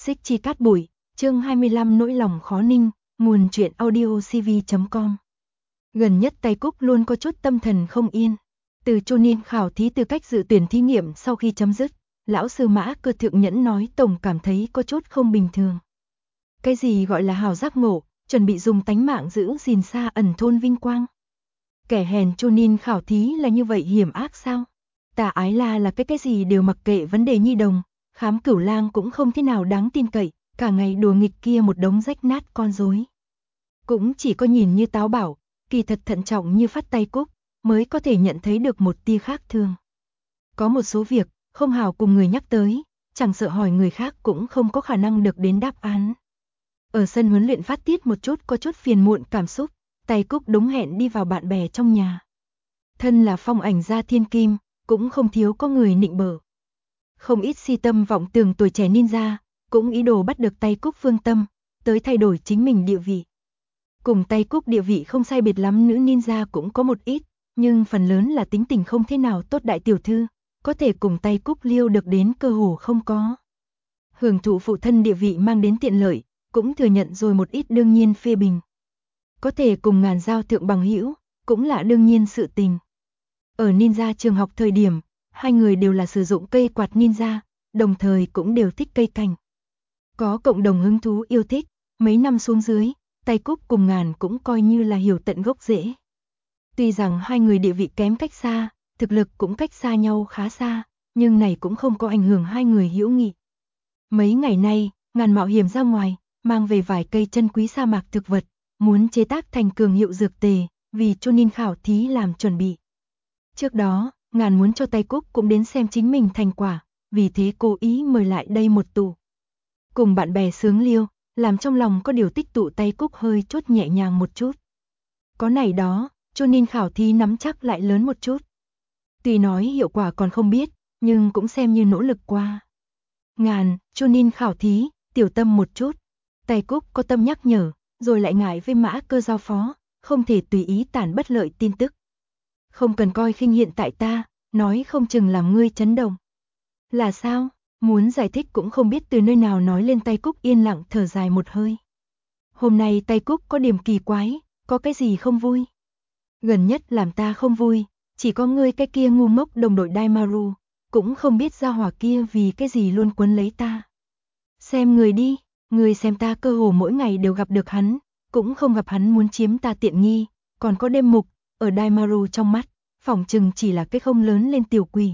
Xích Chi Cát Bụi, chương 25 nỗi lòng khó ninh, nguồn truyện audio cv.com. Gần nhất Tay Cúc luôn có chút tâm thần không yên. Từ Chunin khảo thí tư cách dự tuyển thí nghiệm sau khi chấm dứt, lão sư Mã Cơ Thượng Nhẫn nói tổng cảm thấy có chút không bình thường. Cái gì gọi là hào giác ngộ, chuẩn bị dùng tánh mạng giữ gìn xa ẩn thôn vinh quang. Kẻ hèn Chunin khảo thí là như vậy hiểm ác sao? Tà Ái La là cái gì đều mặc kệ vấn đề nhi đồng, Khám Cửu Lang cũng không thế nào đáng tin cậy, cả ngày đùa nghịch kia một đống rách nát con rối. Cũng chỉ có nhìn như táo bảo, kỳ thật thận trọng như Phát Tay Cúc, mới có thể nhận thấy được một tia khác thường. Có một số việc, không hào cùng người nhắc tới, chẳng sợ hỏi người khác cũng không có khả năng được đến đáp án. Ở sân huấn luyện phát tiết một chút có chút phiền muộn cảm xúc, Tay Cúc đúng hẹn đi vào bạn bè trong nhà. Thân là phong ảnh gia thiên kim, cũng không thiếu có người nịnh bợ. Không ít si tâm vọng tưởng tuổi trẻ ninja, cũng ý đồ bắt được Tay Cúc phương tâm, tới thay đổi chính mình địa vị. Cùng Tay Cúc địa vị không sai biệt lắm nữ ninja cũng có một ít, nhưng phần lớn là tính tình không thế nào tốt đại tiểu thư, có thể cùng Tay Cúc liêu được đến cơ hồ không có. Hưởng thụ phụ thân địa vị mang đến tiện lợi, cũng thừa nhận rồi một ít đương nhiên phê bình. Có thể cùng ngàn giao thượng bằng hữu, cũng là đương nhiên sự tình. Ở ninja trường học thời điểm, hai người đều là sử dụng cây quạt ninja, đồng thời cũng đều thích cây cảnh. Có cộng đồng hứng thú yêu thích, mấy năm xuống dưới, Tay Cúc cùng Ngàn cũng coi như là hiểu tận gốc rễ. Tuy rằng hai người địa vị kém cách xa, thực lực cũng cách xa nhau khá xa, nhưng này cũng không có ảnh hưởng hai người hữu nghị. Mấy ngày nay, Ngàn mạo hiểm ra ngoài, mang về vài cây chân quý sa mạc thực vật, muốn chế tác thành cường hiệu dược tề, vì Chunin khảo thí làm chuẩn bị. Trước đó, Ngàn muốn cho Tay Cúc cũng đến xem chính mình thành quả, vì thế cố ý mời lại đây một tụ. Cùng bạn bè sướng liêu, làm trong lòng có điều tích tụ Tay Cúc hơi chốt nhẹ nhàng một chút. Có này đó, Chunin khảo thí nắm chắc lại lớn một chút. Tuy nói hiệu quả còn không biết, nhưng cũng xem như nỗ lực qua. Ngàn, Chunin khảo thí, tiểu tâm một chút. Tay Cúc có tâm nhắc nhở, rồi lại ngại với Mã Cơ giao phó, không thể tùy ý tản bất lợi tin tức. Không cần coi khinh hiện tại ta, nói không chừng làm ngươi chấn động. Là sao? Muốn giải thích cũng không biết từ nơi nào nói lên. Tay Cúc yên lặng thở dài một hơi. Hôm nay Tay Cúc có điểm kỳ quái, có cái gì không vui? Gần nhất làm ta không vui, chỉ có ngươi cái kia ngu ngốc đồng đội Daimaru, cũng không biết gia hỏa kia vì cái gì luôn quấn lấy ta. Xem người đi, người xem ta cơ hồ mỗi ngày đều gặp được hắn, cũng không gặp hắn muốn chiếm ta tiện nghi, còn có đêm mục, ở Daimaru trong mắt, phỏng chừng chỉ là cái không lớn lên tiểu quỷ.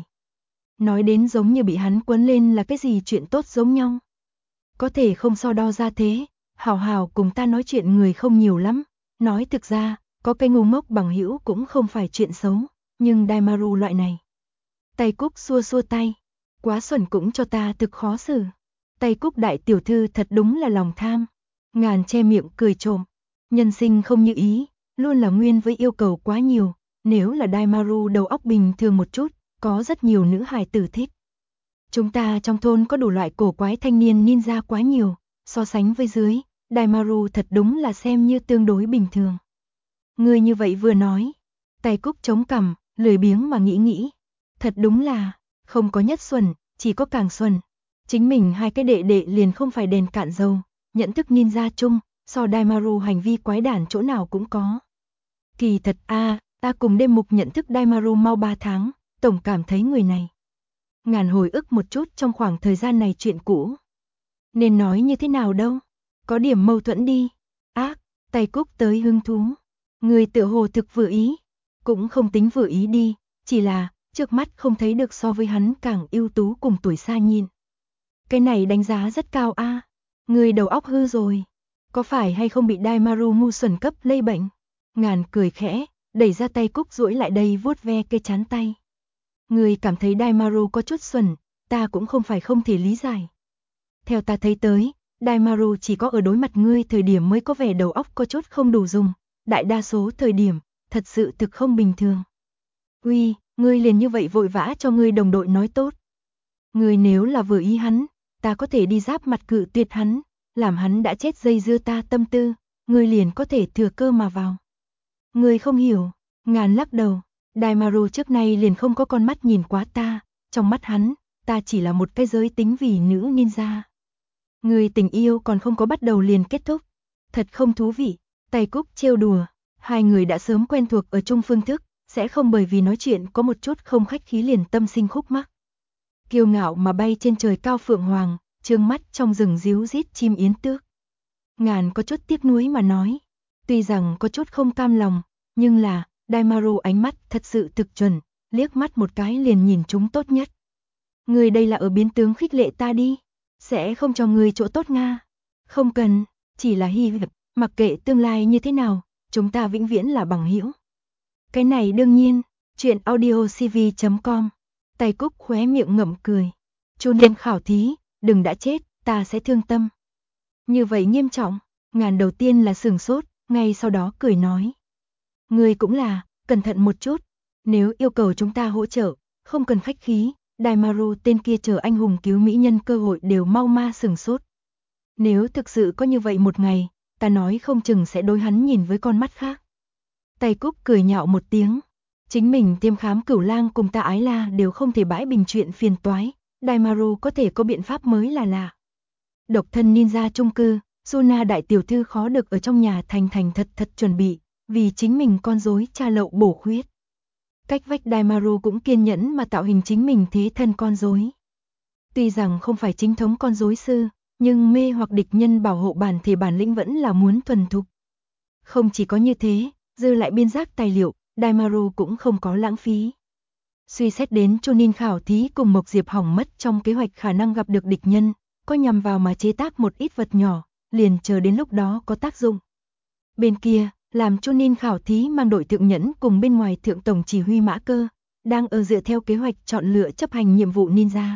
Nói đến giống như bị hắn quấn lên là cái gì chuyện tốt giống nhau. Có thể không so đo ra thế, hào hào cùng ta nói chuyện người không nhiều lắm, nói thực ra, có cái ngu ngốc bằng hữu cũng không phải chuyện xấu, nhưng Daimaru loại này. Tay Cúc xua xua tay, quá xuẩn cũng cho ta thực khó xử. Tay Cúc đại tiểu thư thật đúng là lòng tham. Ngàn che miệng cười trộm, nhân sinh không như ý, luôn là nguyên với yêu cầu quá nhiều, nếu là Daimaru đầu óc bình thường một chút, có rất nhiều nữ hài tử thích. Chúng ta trong thôn có đủ loại cổ quái thanh niên ninja quá nhiều, so sánh với dưới, Daimaru thật đúng là xem như tương đối bình thường. Người như vậy vừa nói, Tay Cúc chống cằm, lười biếng mà nghĩ, thật đúng là, không có nhất xuẩn, chỉ có càng xuẩn. Chính mình hai cái đệ đệ liền không phải đèn cạn dầu, nhận thức ninja chung, so Daimaru hành vi quái đản chỗ nào cũng có. Kỳ thật ta cùng đêm mục nhận thức Daimaru mau 3 tháng, tổng cảm thấy người này. Ngàn hồi ức một chút trong khoảng thời gian này chuyện cũ. Nên nói như thế nào đâu, có điểm mâu thuẫn đi. Tay Cúc tới hứng thú. Người tựa hồ thực vừa ý, cũng không tính vừa ý đi, chỉ là trước mắt không thấy được so với hắn càng ưu tú cùng tuổi xa nhìn. Cái này đánh giá rất cao người đầu óc hư rồi, có phải hay không bị Daimaru ngu xuẩn cấp lây bệnh? Ngàn cười khẽ, đẩy ra Tay Cúc duỗi lại đây vuốt ve cây chán tay. Người cảm thấy Daimaru có chút xuẩn, ta cũng không phải không thể lý giải. Theo ta thấy tới, Daimaru chỉ có ở đối mặt ngươi thời điểm mới có vẻ đầu óc có chút không đủ dùng, đại đa số thời điểm, thật sự thực không bình thường. Uy, ngươi liền như vậy vội vã cho ngươi đồng đội nói tốt. Ngươi nếu là vừa ý hắn, ta có thể đi giáp mặt cự tuyệt hắn, làm hắn đã chết dây dưa ta tâm tư, ngươi liền có thể thừa cơ mà vào. Ngươi không hiểu, Ngàn lắc đầu, Daimaru trước nay liền không có con mắt nhìn quá ta, trong mắt hắn, ta chỉ là một cái giới tính vì nữ ninja. Người tình yêu còn không có bắt đầu liền kết thúc. Thật không thú vị. Tay Cúc trêu đùa. Hai người đã sớm quen thuộc ở chung phương thức, sẽ không bởi vì nói chuyện có một chút không khách khí liền tâm sinh khúc mắc. Kiêu ngạo mà bay trên trời cao phượng hoàng, trương mắt trong rừng ríu rít chim yến tước. Ngàn có chút tiếc nuối mà nói. Tuy rằng có chút không cam lòng, nhưng là, Daimaru ánh mắt thật sự thực chuẩn, liếc mắt một cái liền nhìn chúng tốt nhất. Người đây là ở biến tướng khích lệ ta đi, sẽ không cho người chỗ tốt Nga. Không cần, chỉ là hy vọng, mặc kệ tương lai như thế nào, chúng ta vĩnh viễn là bằng hữu. Cái này đương nhiên, chuyện audiocv.com. Tay Cúc khóe miệng ngậm cười. Chu niên khảo thí, đừng đã chết, ta sẽ thương tâm. Như vậy nghiêm trọng, Ngàn đầu tiên là sửng sốt, ngay sau đó cười nói. Người cũng là, cẩn thận một chút, nếu yêu cầu chúng ta hỗ trợ, không cần khách khí, Daimaru tên kia chờ anh hùng cứu mỹ nhân cơ hội đều mau ma sửng sốt. Nếu thực sự có như vậy một ngày, ta nói không chừng sẽ đối hắn nhìn với con mắt khác. Tay Cúc cười nhạo một tiếng. Chính mình tiêm khám cửu lang cùng ta ái la đều không thể bãi bình chuyện phiền toái, Daimaru có thể có biện pháp mới là lạ. Độc thân ninja chung cư, Suna đại tiểu thư khó được ở trong nhà thành thật chuẩn bị, vì chính mình con rối cha lậu bổ khuyết. Cách vách Daimaru cũng kiên nhẫn mà tạo hình chính mình thế thân con rối. Tuy rằng không phải chính thống con rối sư, nhưng mê hoặc địch nhân bảo hộ bản thể bản lĩnh vẫn là muốn thuần thục. Không chỉ có như thế, dư lại biên giác tài liệu, Daimaru cũng không có lãng phí. Suy xét đến Chunin khảo thí cùng Mộc Diệp hỏng mất trong kế hoạch khả năng gặp được địch nhân, có nhằm vào mà chế tác một ít vật nhỏ, liền chờ đến lúc đó có tác dụng. Bên kia, làm Chunin khảo thí mang đội thượng nhẫn cùng bên ngoài thượng tổng chỉ huy Mã Cơ, đang ở dựa theo kế hoạch chọn lựa chấp hành nhiệm vụ ninja.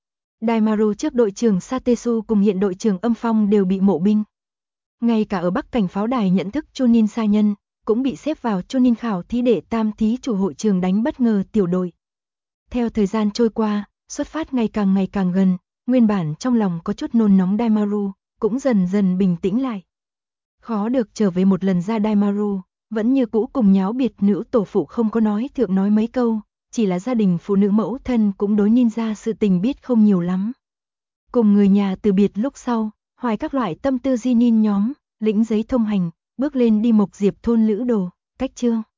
Daimaru trước đội trưởng Satesu cùng hiện đội trưởng Âm Phong đều bị mộ binh. Ngay cả ở Bắc cảnh pháo đài nhận thức Chunin sa nhân, cũng bị xếp vào Chunin khảo thí để tam thí chủ hội trường đánh bất ngờ tiểu đội. Theo thời gian trôi qua, xuất phát ngày càng gần, nguyên bản trong lòng có chút nôn nóng Daimaru, cũng dần dần bình tĩnh lại. Khó được trở về một lần ra Daimaru, vẫn như cũ cùng nháo biệt nữ tổ phụ không có nói thượng nói mấy câu, chỉ là gia đình phụ nữ mẫu thân cũng đối ninja sự tình biết không nhiều lắm. Cùng người nhà từ biệt lúc sau, hoài các loại tâm tư di nin nhóm, lĩnh giấy thông hành, bước lên đi Mộc Diệp thôn lữ đồ, cách chương.